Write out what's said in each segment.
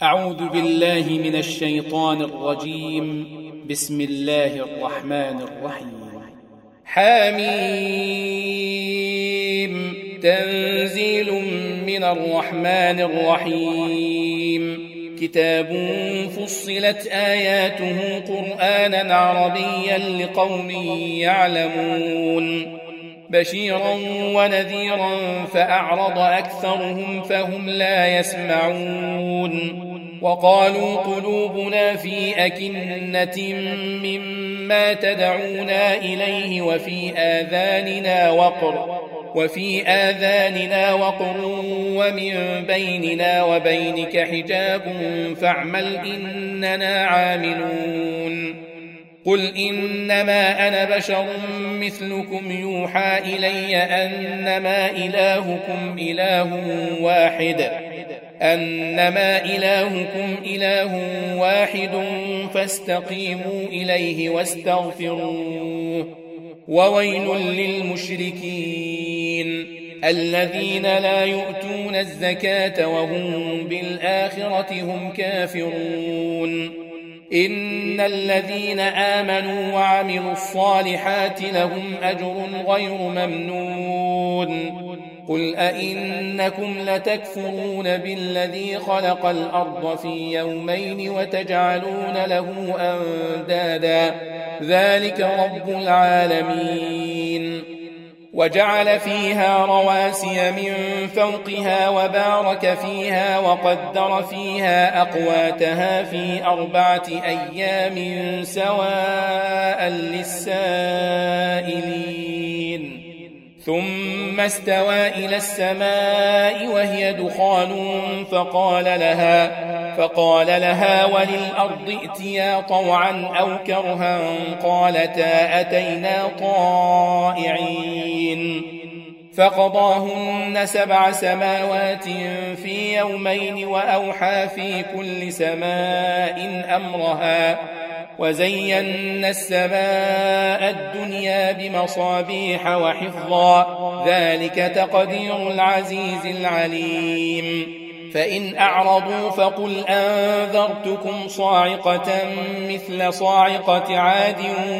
أعوذ بالله من الشيطان الرجيم. بسم الله الرحمن الرحيم. حميم. تنزيل من الرحمن الرحيم. كتاب فصلت آياته قرآنا عربيا لقوم يعلمون بشيرا ونذيرا فأعرض أكثرهم فهم لا يسمعون وقالوا قلوبنا في أكنة مما تدعونا إليه وفي آذاننا وقر ومن بيننا وبينك حجاب فاعمل إننا عاملون قل إنما أنا بشر مثلكم يوحى إلي أنما إله واحد فاستقيموا إليه واستغفروه وويل للمشركين الذين لا يؤتون الزكاة وهم بالآخرة هم كافرون إن الذين آمنوا وعملوا الصالحات لهم أجر غير ممنون قل أئنكم لتكفرون بالذي خلق الأرض في يومين وتجعلون له أندادا ذلك رب العالمين وجعل فيها رواسي من فوقها وبارك فيها وقدر فيها أقواتها في 4 أيام سواء للسائلين ثم استوى إلى السماء وهي دخان فقال لها وللأرض ائتيا طوعا أو كرها قالتا أتينا طائعين فقضاهن 7 سماوات في يومين وأوحى في كل سماء أمرها وزينا السماء الدنيا بمصابيح وحفظا ذلك تقدير العزيز العليم فإن أعرضوا فقل أنذرتكم صاعقة مثل صاعقة عاد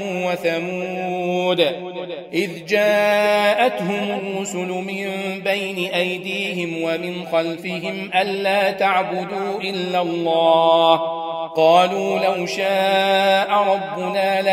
وثمود إذ جاءتهم الرسل من بين أيديهم ومن خلفهم ألا تعبدوا إلا الله قالوا لو شاء ربنا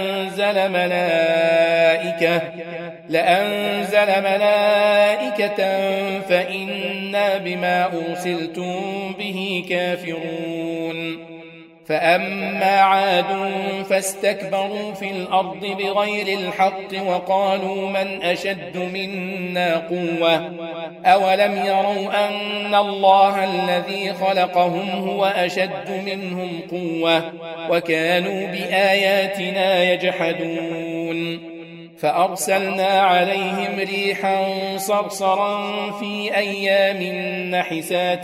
لأنزل ملائكة فإنا بما أرسلتم به كافرون فأما عاد فاستكبروا في الأرض بغير الحق وقالوا من أشد منا قوة أولم يروا أن الله الذي خلقهم هو أشد منهم قوة وكانوا بآياتنا يجحدون فأرسلنا عليهم ريحا صرصرا في أيام نحسات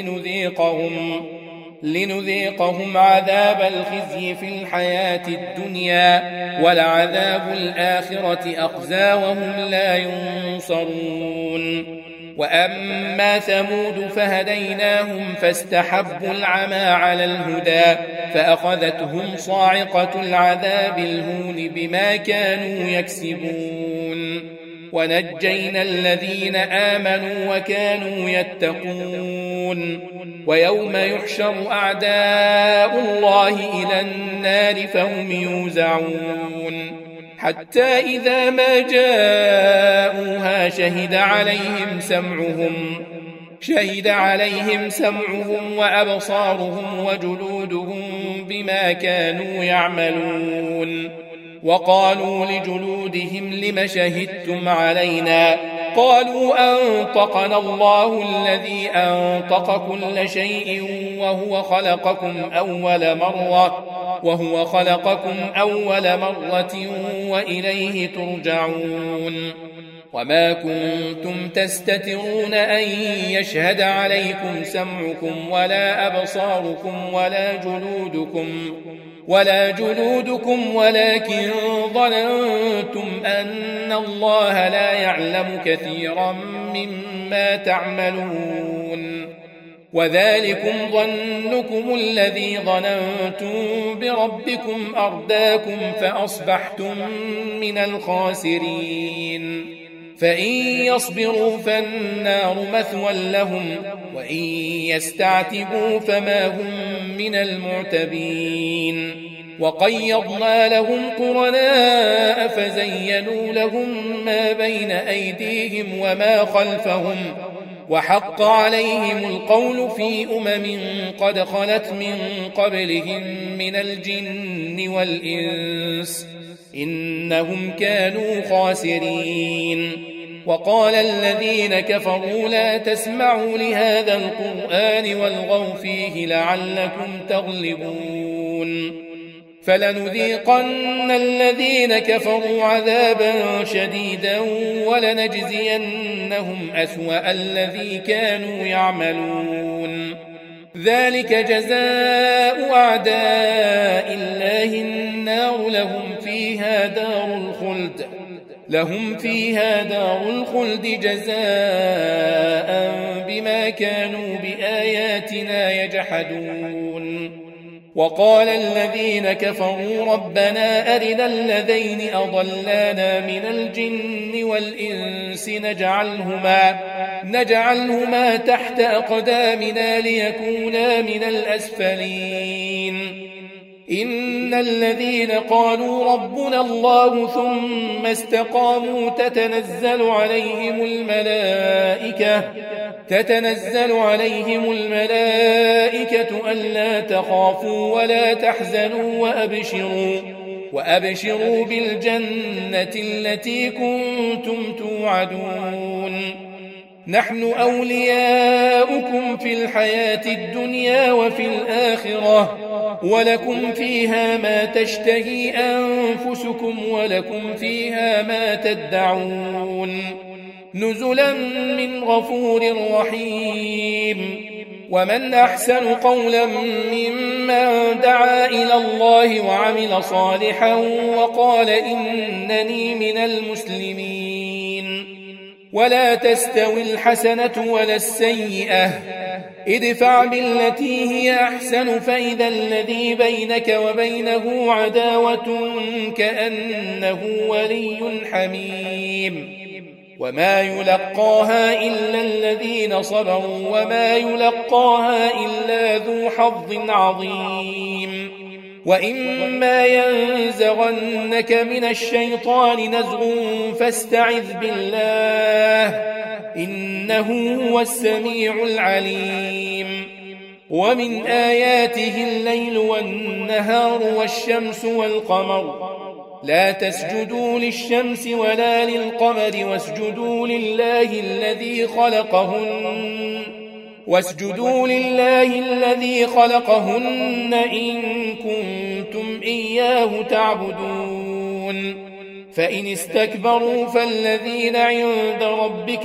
لنذيقهم عذاب الخزي في الحياة الدنيا ولعذاب الآخرة أخزى وهم لا ينصرون وأما ثمود فهديناهم فاستحبوا العمى على الهدى فأخذتهم صاعقة العذاب الهون بما كانوا يكسبون ونجينا الذين آمنوا وكانوا يتقون ويوم يحشر أعداء الله إلى النار فهم يوزعون حتى إذا ما جاءوها شهد عليهم سمعهم وأبصارهم وجلودهم بما كانوا يعملون وقالوا لجلودهم لم شهدتم علينا قالوا أنطقنا الله الذي أنطق كل شيء وهو خلقكم أول مرة وإليه ترجعون وما كنتم تستترون أن يشهد عليكم سمعكم ولا أبصاركم ولا جلودكم ولكن ظننتم أن الله لا يعلم كثيرا مما تعملون وذلكم ظنكم الذي ظننتم بربكم أرداكم فأصبحتم من الخاسرين فإن يصبروا فالنار مثوى لهم وإن يستعتبوا فما هم من المعتبين وقيضنا لهم قرناء فزينوا لهم ما بين أيديهم وما خلفهم وحق عليهم القول في قد خلت من قبلهم من الجن والإنس إنهم كانوا خاسرين وقال الذين كفروا لا تسمعوا لهذا القرآن والغوا فيه لعلكم تغلبون فلنذيقن الذين كفروا عذابا شديدا ولنجزينهم أسوأ الذي كانوا يعملون ذلك جزاء أعداء الله النار لهم فيها دار الخلد جزاء بما كانوا بآياتنا يجحدون وقال الذين كفروا ربنا أرنا الذين أضلانا من الجن والإنس نجعلهما تحت أقدامنا ليكونا من الأسفلين إن الذين قالوا ربنا الله ثم استقاموا تتنزل عليهم الملائكة ألا تخافوا ولا تحزنوا وأبشروا بالجنة التي كنتم توعدون نحن أولياؤكم في الحياة الدنيا وفي الآخرة ولكم فيها ما تشتهي أنفسكم ولكم فيها ما تدعون نزلا من غفور رحيم ومن أحسن قولا ممن دعا إلى الله وعمل صالحا وقال إنني من المسلمين ولا تستوي الحسنة ولا السيئة ادفع بالتي هي أحسن فإذا الذي بينك وبينه عداوة كأنه ولي حميم وما يلقاها إلا الذين صبروا وما يلقاها إلا ذو حظ عظيم وإما ينزغنك من الشيطان نزغ فاستعذ بالله إنه هو السميع العليم ومن آياته الليل والنهار والشمس والقمر لا تسجدوا للشمس ولا للقمر واسجدوا لله الذي خلقهن إن كنتم إياه تعبدون فإن استكبروا فالذين عند ربك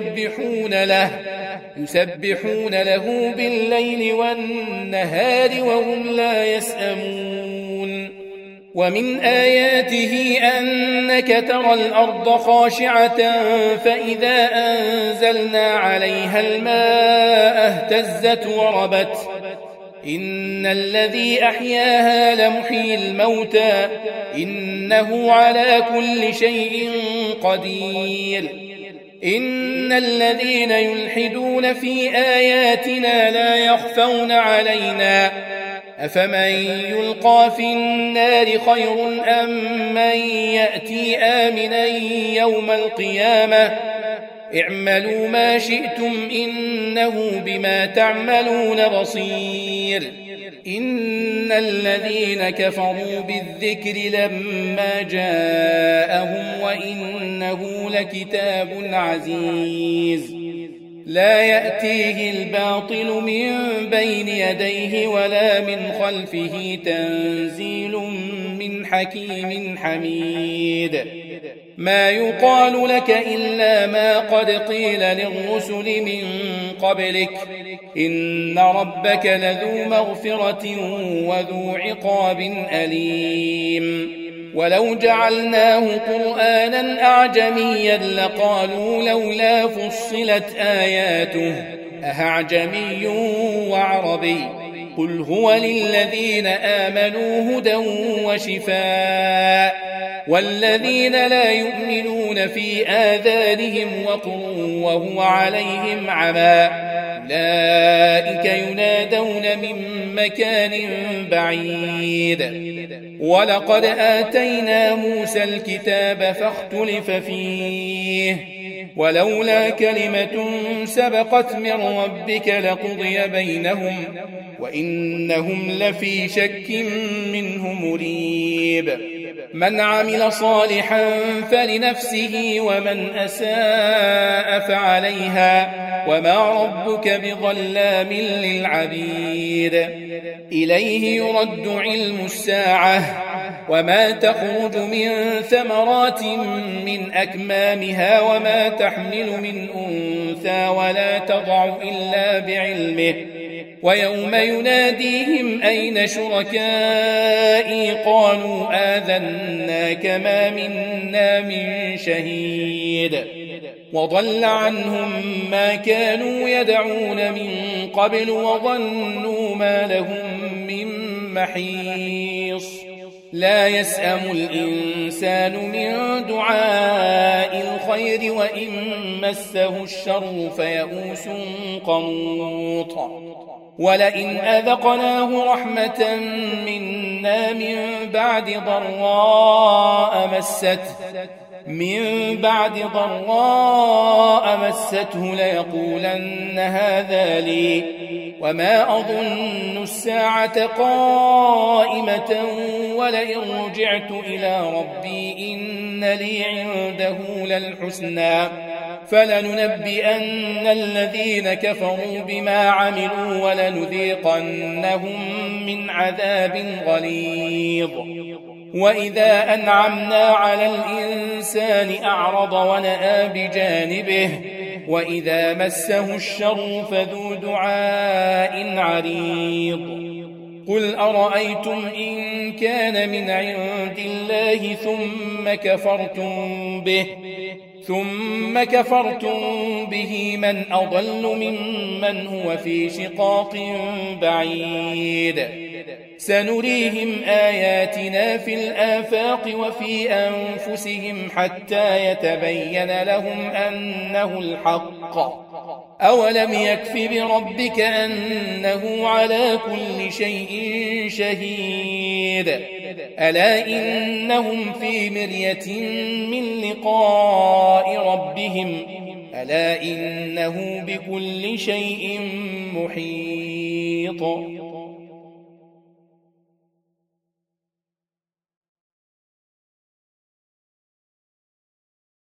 يسبحون له بالليل والنهار وهم لا يسأمون ومن آياته أنك ترى الأرض خاشعة فإذا أنزلنا عليها الماء اهتزت وربت إن الذي أحياها لمحيي الموتى إنه على كل شيء قدير إن الذين يلحدون في آياتنا لا يخفون علينا أفمن يلقى في النار خير أم من يأتي آمنا يوم القيامة اعملوا ما شئتم إنه بما تعملون بصير إن الذين كفروا بالذكر لما جاءهم وإنه لكتاب عزيز لا يأتيه الباطل من بين يديه ولا من خلفه تنزيل من حكيم حميد ما يقال لك إلا ما قد قيل للرسل من قبلك إن ربك لذو مغفرة وذو عقاب أليم ولو جعلناه قرآنا أعجميا لقالوا لولا فصلت آياته أهعجمي وعربي قل هو للذين آمنوا هدى وشفاء والذين لا يؤمنون في آذانهم وقر وهو عليهم عمى أولئك ينادون من مكان بعيد ولقد آتينا موسى الكتاب فاختلف فيه ولولا كلمة سبقت من ربك لقضي بينهم وإنهم لفي شك منه مريب من عمل صالحا فلنفسه ومن أساء فعليها وما ربك بظلام للعبيد إليه يرد علم الساعة وما تخرج من ثمرات من أكمامها وما تحمل من أنثى ولا تضع إلا بعلمه ويوم يناديهم أين شركائي قالوا آذناك ما منا من شهيد وضل عنهم ما كانوا يدعون من قبل وظنوا ما لهم من محيص لا يسأم الإنسان من دعاء الخير وإن مسه الشر فيئوس قنوط ولئن أذقناه رحمة منا من بعد ضراء مسته ليقولن هذا لي وما أظن الساعة قائمة ولئن رجعت إلى ربي إن لي عنده للحسنى فلننبئن الذين كفروا بما عملوا ولنذيقنهم من عذاب غليظ وإذا أنعمنا على الإنسان أعرض ونأى بجانبه وإذا مسه الشر فذو دعاء عريض قل أرأيتم إن كان من عند الله ثم كفرتم به من أضل ممن هو في شقاق بعيد سنريهم آياتنا في الآفاق وفي أنفسهم حتى يتبين لهم أنه الحق أولم يكف بربك أنه على كل شيء شهيد ألا إنهم في مرية من لقاء ربهم ألا إنه بكل شيء محيط